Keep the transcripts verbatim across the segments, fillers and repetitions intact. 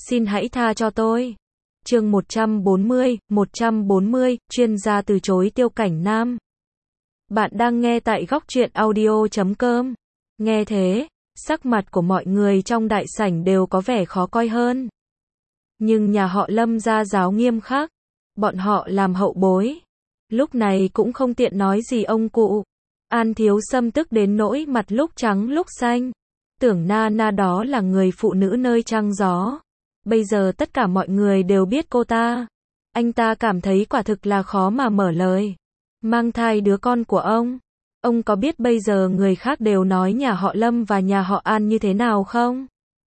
Xin hãy tha cho tôi. Chương một trăm bốn mươi, một trăm bốn mươi, chuyên gia từ chối Tiêu Cảnh Nam. Bạn đang nghe tại góc truyện audio chấm com. Nghe thế, sắc mặt của mọi người trong đại sảnh đều có vẻ khó coi hơn. Nhưng nhà họ Lâm gia giáo nghiêm khắc, bọn họ làm hậu bối, lúc này cũng không tiện nói gì ông cụ. An Thiếu Sâm tức đến nỗi mặt lúc trắng lúc xanh, tưởng na na đó là người phụ nữ nơi trăng gió. Bây giờ tất cả mọi người đều biết cô ta. Anh ta cảm thấy quả thực là khó mà mở lời. Mang thai đứa con của ông. Ông có biết bây giờ người khác đều nói nhà họ Lâm và nhà họ An như thế nào không?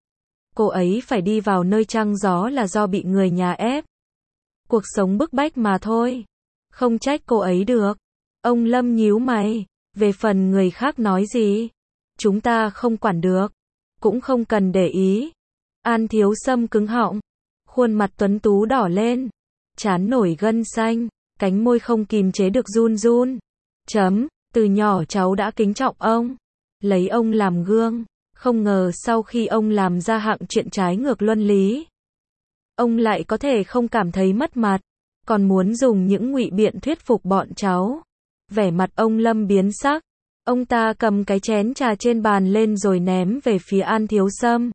Cô ấy phải đi vào nơi trăng gió là do bị người nhà ép. Cuộc sống bức bách mà thôi. Không trách cô ấy được. Ông Lâm nhíu mày. Về phần người khác nói gì, chúng ta không quản được, cũng không cần để ý. An Thiếu Sâm cứng họng, khuôn mặt tuấn tú đỏ lên, trán nổi gân xanh, cánh môi không kìm chế được run run. Chấm, từ nhỏ cháu đã kính trọng ông, lấy ông làm gương, không ngờ sau khi ông làm ra hạng chuyện trái ngược luân lý, ông lại có thể không cảm thấy mất mặt, còn muốn dùng những ngụy biện thuyết phục bọn cháu. Vẻ mặt ông Lâm biến sắc, ông ta cầm cái chén trà trên bàn lên rồi ném về phía An Thiếu Sâm.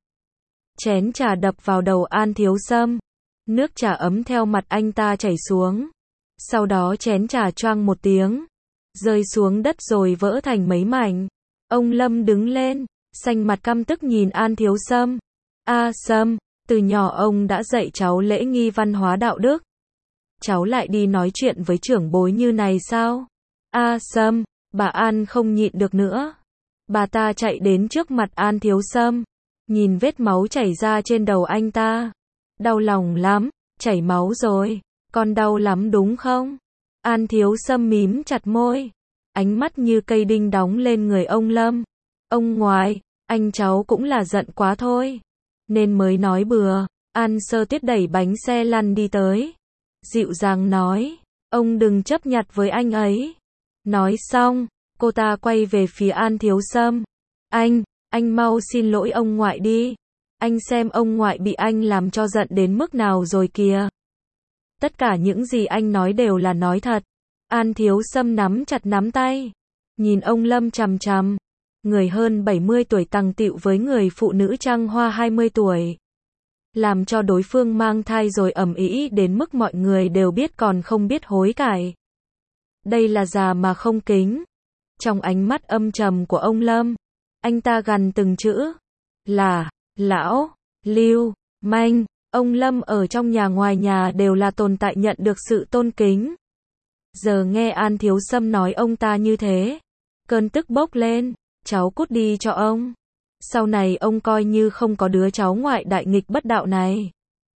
Chén trà đập vào đầu An Thiếu Sâm, nước trà ấm theo mặt anh ta chảy xuống. Sau đó chén trà choang một tiếng, rơi xuống đất rồi vỡ thành mấy mảnh. Ông Lâm đứng lên, xanh mặt căm tức nhìn An Thiếu Sâm. A Sâm, từ nhỏ ông đã dạy cháu lễ nghi văn hóa đạo đức. Cháu lại đi nói chuyện với trưởng bối như này sao? A Sâm, bà An không nhịn được nữa. Bà ta chạy đến trước mặt An Thiếu Sâm, nhìn vết máu chảy ra trên đầu anh ta. Đau lòng lắm, chảy máu rồi, con đau lắm đúng không? An Thiếu Sâm mím chặt môi, ánh mắt như cây đinh đóng lên người ông Lâm. Ông ngoại, anh cháu cũng là giận quá thôi, nên mới nói bừa. An Sơ Tuyết đẩy bánh xe lăn đi tới, dịu dàng nói, ông đừng chấp nhặt với anh ấy. Nói xong, cô ta quay về phía An Thiếu Sâm. Anh, anh mau xin lỗi ông ngoại đi. Anh xem ông ngoại bị anh làm cho giận đến mức nào rồi kìa. Tất cả những gì anh nói đều là nói thật. An Thiếu Sâm nắm chặt nắm tay, nhìn ông Lâm chằm chằm. Người hơn bảy mươi tuổi tằng tịu với người phụ nữ trăng hoa hai mươi tuổi. Làm cho đối phương mang thai rồi ầm ĩ đến mức mọi người đều biết còn không biết hối cải. Đây là già mà không kính. Trong ánh mắt âm trầm của ông Lâm, anh ta gằn từng chữ. Là, lão, lưu, manh. Ông Lâm ở trong nhà ngoài nhà đều là tồn tại nhận được sự tôn kính. Giờ nghe An Thiếu Sâm nói ông ta như thế, cơn tức bốc lên. Cháu cút đi cho ông. Sau này ông coi như không có đứa cháu ngoại đại nghịch bất đạo này.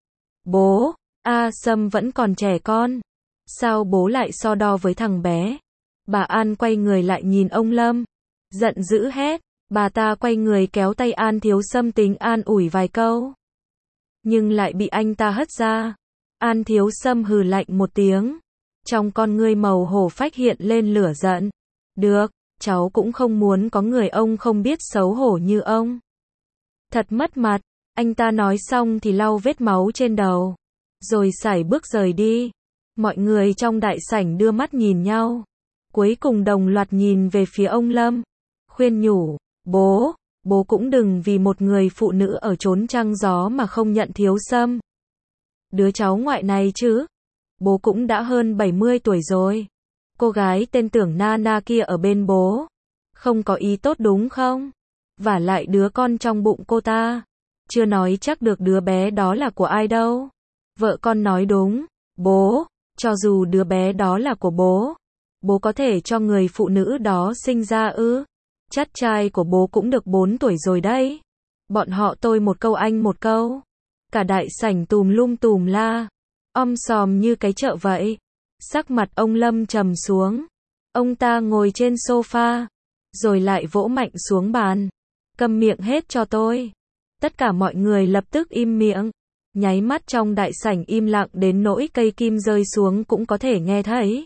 Bố, A Sâm vẫn còn trẻ con. Sao bố lại so đo với thằng bé? Bà An quay người lại nhìn ông Lâm, giận dữ hét. Bà ta quay người kéo tay An Thiếu Sâm tính an ủi vài câu, nhưng lại bị anh ta hất ra. An Thiếu Sâm hừ lạnh một tiếng, trong con ngươi màu hổ phách hiện lên lửa giận. Được, cháu cũng không muốn có người ông không biết xấu hổ như ông. Thật mất mặt. Anh ta nói xong thì lau vết máu trên đầu, rồi sải bước rời đi. Mọi người trong đại sảnh đưa mắt nhìn nhau, cuối cùng đồng loạt nhìn về phía ông Lâm, khuyên nhủ, bố, bố cũng đừng vì một người phụ nữ ở chốn trăng gió mà không nhận Thiếu Sâm. Đứa cháu ngoại này chứ, bố cũng đã hơn bảy mươi tuổi rồi. Cô gái tên Tưởng Na Na kia ở bên bố, không có ý tốt đúng không? Vả lại đứa con trong bụng cô ta, chưa nói chắc được đứa bé đó là của ai đâu. Vợ con nói đúng, bố, cho dù đứa bé đó là của bố, bố có thể cho người phụ nữ đó sinh ra ư? Chắt trai của bố cũng được bốn tuổi rồi đấy. Bọn họ tôi một câu anh một câu. Cả đại sảnh tùm lum tùm la, om sòm như cái chợ vậy. Sắc mặt ông Lâm trầm xuống. Ông ta ngồi trên sofa, rồi lại vỗ mạnh xuống bàn. Câm miệng hết cho tôi. Tất cả mọi người lập tức im miệng. Nháy mắt trong đại sảnh im lặng đến nỗi cây kim rơi xuống cũng có thể nghe thấy.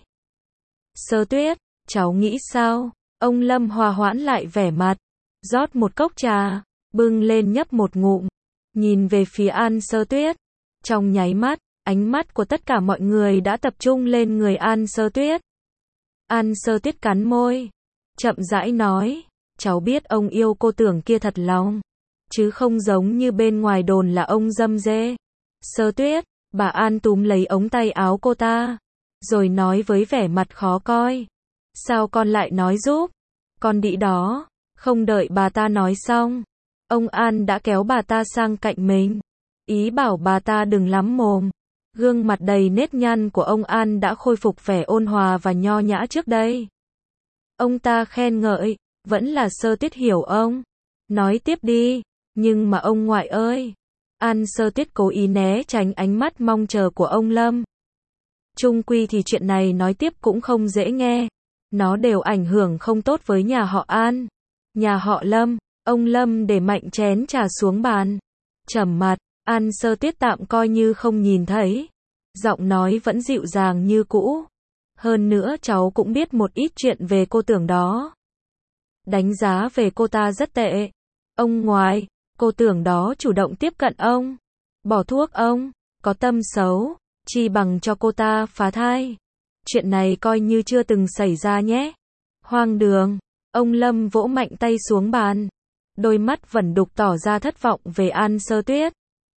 Sơ Tuyết, cháu nghĩ sao? Ông Lâm hòa hoãn lại vẻ mặt, rót một cốc trà, bưng lên nhấp một ngụm, nhìn về phía An Sơ Tuyết. Trong nháy mắt, ánh mắt của tất cả mọi người đã tập trung lên người An Sơ Tuyết. An Sơ Tuyết cắn môi, chậm rãi nói, cháu biết ông yêu cô Tưởng kia thật lòng, chứ không giống như bên ngoài đồn là ông dâm dê. Sơ Tuyết, bà An túm lấy ống tay áo cô ta, rồi nói với vẻ mặt khó coi, sao con lại nói giúp, con đĩ đó. Không đợi bà ta nói xong, ông An đã kéo bà ta sang cạnh mình, ý bảo bà ta đừng lắm mồm. Gương mặt đầy nếp nhăn của ông An đã khôi phục vẻ ôn hòa và nho nhã trước đây. Ông ta khen ngợi, vẫn là Sơ Tuyết hiểu ông. Nói tiếp đi, nhưng mà ông ngoại ơi. An Sơ Tuyết cố ý né tránh ánh mắt mong chờ của ông Lâm. Chung quy thì chuyện này nói tiếp cũng không dễ nghe. Nó đều ảnh hưởng không tốt với nhà họ An. Nhà họ Lâm, ông Lâm để mạnh chén trà xuống bàn. Trầm mặt, An Sơ Tuyết tạm coi như không nhìn thấy. Giọng nói vẫn dịu dàng như cũ. Hơn nữa cháu cũng biết một ít chuyện về cô Tưởng đó. Đánh giá về cô ta rất tệ. Ông ngoại, cô Tưởng đó chủ động tiếp cận ông. Bỏ thuốc ông, có tâm xấu, chi bằng cho cô ta phá thai. Chuyện này coi như chưa từng xảy ra nhé. Hoang đường, ông Lâm vỗ mạnh tay xuống bàn. Đôi mắt vẫn đục tỏ ra thất vọng về An Sơ Tuyết.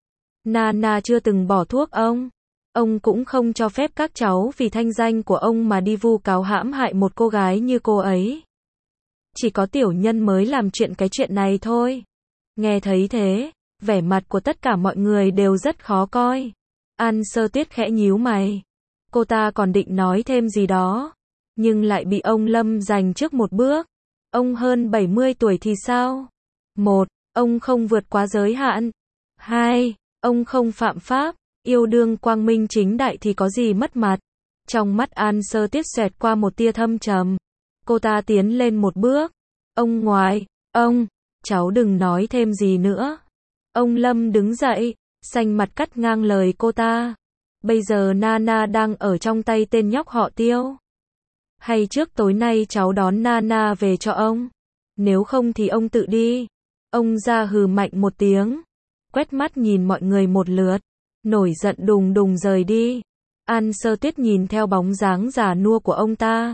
Nana chưa từng bỏ thuốc ông. Ông cũng không cho phép các cháu vì thanh danh của ông mà đi vu cáo hãm hại một cô gái như cô ấy. Chỉ có tiểu nhân mới làm chuyện cái chuyện này thôi. Nghe thấy thế, vẻ mặt của tất cả mọi người đều rất khó coi. An Sơ Tuyết khẽ nhíu mày. Cô ta còn định nói thêm gì đó, nhưng lại bị ông Lâm giành trước một bước. Ông hơn bảy mươi tuổi thì sao? Một, ông không vượt quá giới hạn. Hai, ông không phạm pháp. Yêu đương quang minh chính đại thì có gì mất mặt. Trong mắt An Sơ Tuyết xẹt qua một tia thâm trầm. Cô ta tiến lên một bước. Ông ngoại, ông, cháu đừng nói thêm gì nữa. Ông Lâm đứng dậy, xanh mặt cắt ngang lời cô ta. Bây giờ Nana đang ở trong tay tên nhóc họ Tiêu. Hay trước tối nay cháu đón Nana về cho ông. Nếu không thì ông tự đi. Ông ra hừ mạnh một tiếng. Quét mắt nhìn mọi người một lượt. Nổi giận đùng đùng rời đi. An Sơ Tuyết nhìn theo bóng dáng già nua của ông ta.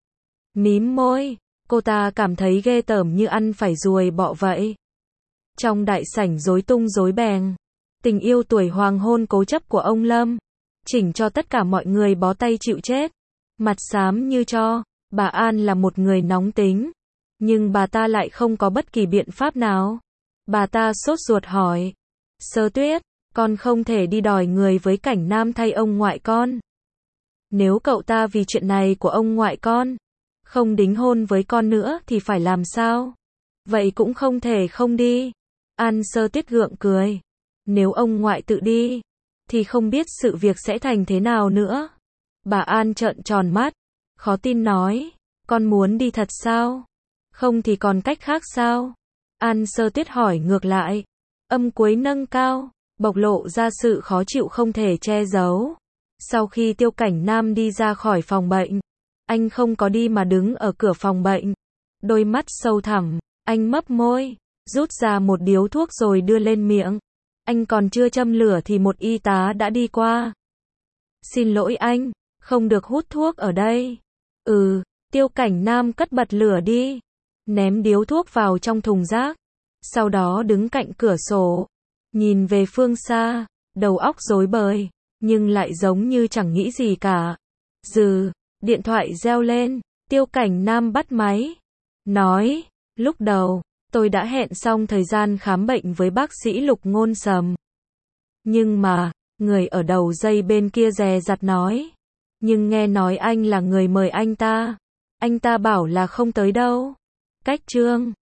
Mím môi. Cô ta cảm thấy ghê tởm như ăn phải ruồi bọ vậy. Trong đại sảnh rối tung rối beng. Tình yêu tuổi hoàng hôn cố chấp của ông Lâm. Chỉnh cho tất cả mọi người bó tay chịu chết. Mặt xám như tro. Bà An là một người nóng tính. Nhưng bà ta lại không có bất kỳ biện pháp nào. Bà ta sốt ruột hỏi. Sơ Tuyết, con không thể đi đòi người với Cảnh Nam thay ông ngoại con. Nếu cậu ta vì chuyện này của ông ngoại con không đính hôn với con nữa thì phải làm sao? Vậy cũng không thể không đi. An Sơ Tuyết gượng cười. Nếu ông ngoại tự đi, thì không biết sự việc sẽ thành thế nào nữa. Bà An trợn tròn mắt, khó tin nói, con muốn đi thật sao? Không thì còn cách khác sao? An Sơ Tuyết hỏi ngược lại, âm cuối nâng cao, bộc lộ ra sự khó chịu không thể che giấu. Sau khi Tiêu Cảnh Nam đi ra khỏi phòng bệnh, anh không có đi mà đứng ở cửa phòng bệnh. Đôi mắt sâu thẳm, anh mấp môi, rút ra một điếu thuốc rồi đưa lên miệng. Anh còn chưa châm lửa thì một y tá đã đi qua. Xin lỗi anh, không được hút thuốc ở đây. Ừ, Tiêu Cảnh Nam cất bật lửa đi, ném điếu thuốc vào trong thùng rác. Sau đó đứng cạnh cửa sổ, nhìn về phương xa, đầu óc rối bời, nhưng lại giống như chẳng nghĩ gì cả. Dừ, điện thoại reo lên, Tiêu Cảnh Nam bắt máy. Nói, lúc đầu, tôi đã hẹn xong thời gian khám bệnh với bác sĩ Lục Ngôn Sầm. Nhưng mà, người ở đầu dây bên kia dè dặt nói. Nhưng nghe nói anh là người mời anh ta. Anh ta bảo là không tới đâu. Cách chương